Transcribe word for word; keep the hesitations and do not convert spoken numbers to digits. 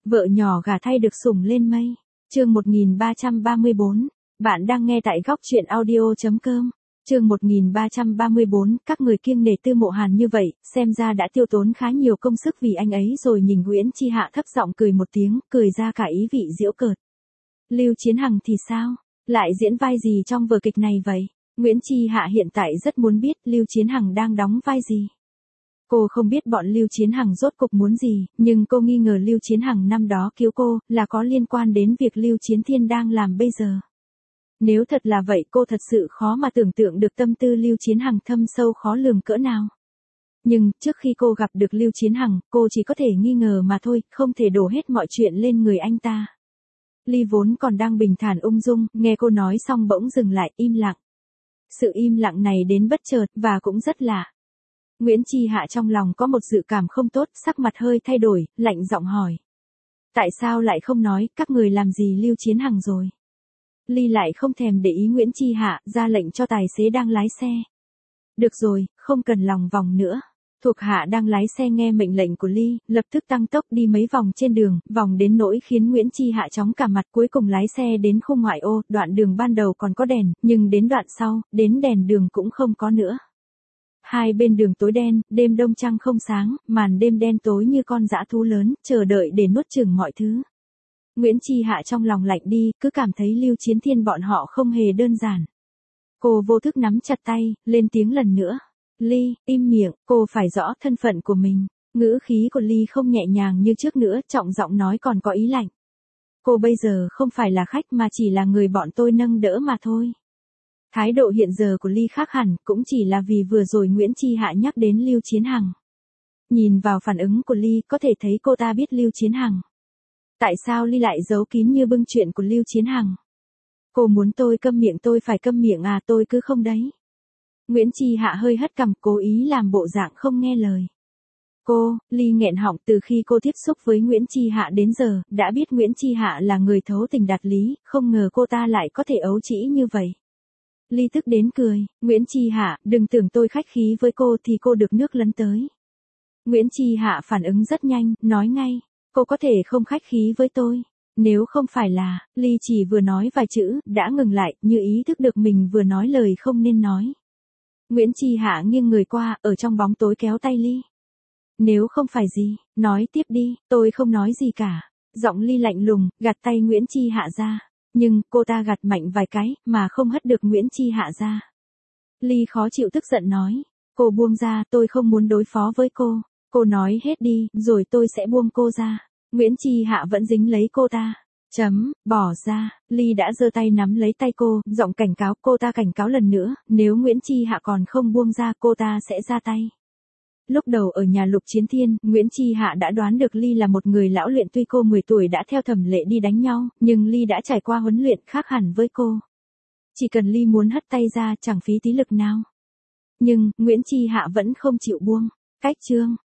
Vợ nhỏ gả thay được sủng lên mây. Chương một nghìn ba trăm ba mươi bốn. Bạn đang nghe tại góc truyện audio chấm com. Chương một nghìn ba trăm ba mươi bốn, các người kiêng nể Tư Mộ Hàn như vậy, xem ra đã tiêu tốn khá nhiều công sức vì anh ấy rồi. Nhìn Nguyễn Chi Hạ thấp giọng cười một tiếng, cười ra cả ý vị giễu cợt. Lưu Chiến Hằng thì sao? Lại diễn vai gì trong vở kịch này vậy? Nguyễn Chi Hạ hiện tại rất muốn biết Lưu Chiến Hằng đang đóng vai gì. Cô không biết bọn Lưu Chiến Hằng rốt cục muốn gì, nhưng cô nghi ngờ Lưu Chiến Hằng năm đó cứu cô, là có liên quan đến việc Lưu Chiến Thiên đang làm bây giờ. Nếu thật là vậy cô thật sự khó mà tưởng tượng được tâm tư Lưu Chiến Hằng thâm sâu khó lường cỡ nào. Nhưng, trước khi cô gặp được Lưu Chiến Hằng, cô chỉ có thể nghi ngờ mà thôi, không thể đổ hết mọi chuyện lên người anh ta. Ly vốn còn đang bình thản ung dung, nghe cô nói xong bỗng dừng lại, im lặng. Sự im lặng này đến bất chợt, và cũng rất lạ. Nguyễn Chi Hạ trong lòng có một dự cảm không tốt, sắc mặt hơi thay đổi, lạnh giọng hỏi. Tại sao lại không nói, các người làm gì Lưu Chiến Hằng rồi? Ly lại không thèm để ý Nguyễn Chi Hạ, ra lệnh cho tài xế đang lái xe. Được rồi, không cần lòng vòng nữa. Thuộc hạ đang lái xe nghe mệnh lệnh của Ly, lập tức tăng tốc đi mấy vòng trên đường, vòng đến nỗi khiến Nguyễn Chi Hạ chóng cả mặt, cuối cùng lái xe đến khu ngoại ô. Đoạn đường ban đầu còn có đèn, nhưng đến đoạn sau, đến đèn đường cũng không có nữa. Hai bên đường tối đen, đêm đông trăng không sáng, màn đêm đen tối như con dã thú lớn, chờ đợi để nuốt chửng mọi thứ. Nguyễn Chi Hạ trong lòng lạnh đi, cứ cảm thấy Lưu Chiến Thiên bọn họ không hề đơn giản. Cô vô thức nắm chặt tay, lên tiếng lần nữa. Ly, im miệng, cô phải rõ thân phận của mình. Ngữ khí của Ly không nhẹ nhàng như trước nữa, trọng giọng nói còn có ý lạnh. Cô bây giờ không phải là khách mà chỉ là người bọn tôi nâng đỡ mà thôi. Thái độ hiện giờ của Ly khác hẳn, cũng chỉ là vì vừa rồi Nguyễn Chi Hạ nhắc đến Lưu Chiến Hằng. Nhìn vào phản ứng của Ly, có thể thấy cô ta biết Lưu Chiến Hằng. Tại sao Ly lại giấu kín như bưng chuyện của Lưu Chiến Hằng? Cô muốn tôi câm miệng tôi phải câm miệng à, tôi cứ không đấy. Nguyễn Chi Hạ hơi hất cằm, cố ý làm bộ dạng không nghe lời. Cô, Ly nghẹn họng, từ khi cô tiếp xúc với Nguyễn Chi Hạ đến giờ, đã biết Nguyễn Chi Hạ là người thấu tình đạt lý, không ngờ cô ta lại có thể ấu trĩ như vậy. Ly tức đến cười, Nguyễn Chi Hạ, đừng tưởng tôi khách khí với cô thì cô được nước lấn tới. Nguyễn Chi Hạ phản ứng rất nhanh, nói ngay, cô có thể không khách khí với tôi. Nếu không phải là, Ly chỉ vừa nói vài chữ, đã ngừng lại, như ý thức được mình vừa nói lời không nên nói. Nguyễn Chi Hạ nghiêng người qua, ở trong bóng tối kéo tay Ly. Nếu không phải gì, nói tiếp đi, tôi không nói gì cả. Giọng Ly lạnh lùng, gạt tay Nguyễn Chi Hạ ra. Nhưng, cô ta gạt mạnh vài cái, mà không hất được Nguyễn Chi Hạ ra. Ly khó chịu tức giận nói. Cô buông ra, tôi không muốn đối phó với cô. Cô nói hết đi, rồi tôi sẽ buông cô ra. Nguyễn Chi Hạ vẫn dính lấy cô ta. Chấm, bỏ ra. Ly đã giơ tay nắm lấy tay cô, giọng cảnh cáo. Cô ta cảnh cáo lần nữa, nếu Nguyễn Chi Hạ còn không buông ra, cô ta sẽ ra tay. Lúc đầu ở nhà Lục Chiến Thiên, Nguyễn Chi Hạ đã đoán được Ly là một người lão luyện, tuy cô mười tuổi đã theo thẩm lệ đi đánh nhau, nhưng Ly đã trải qua huấn luyện khác hẳn với cô. Chỉ cần Ly muốn hất tay ra chẳng phí tí lực nào. Nhưng, Nguyễn Chi Hạ vẫn không chịu buông. Cách chương.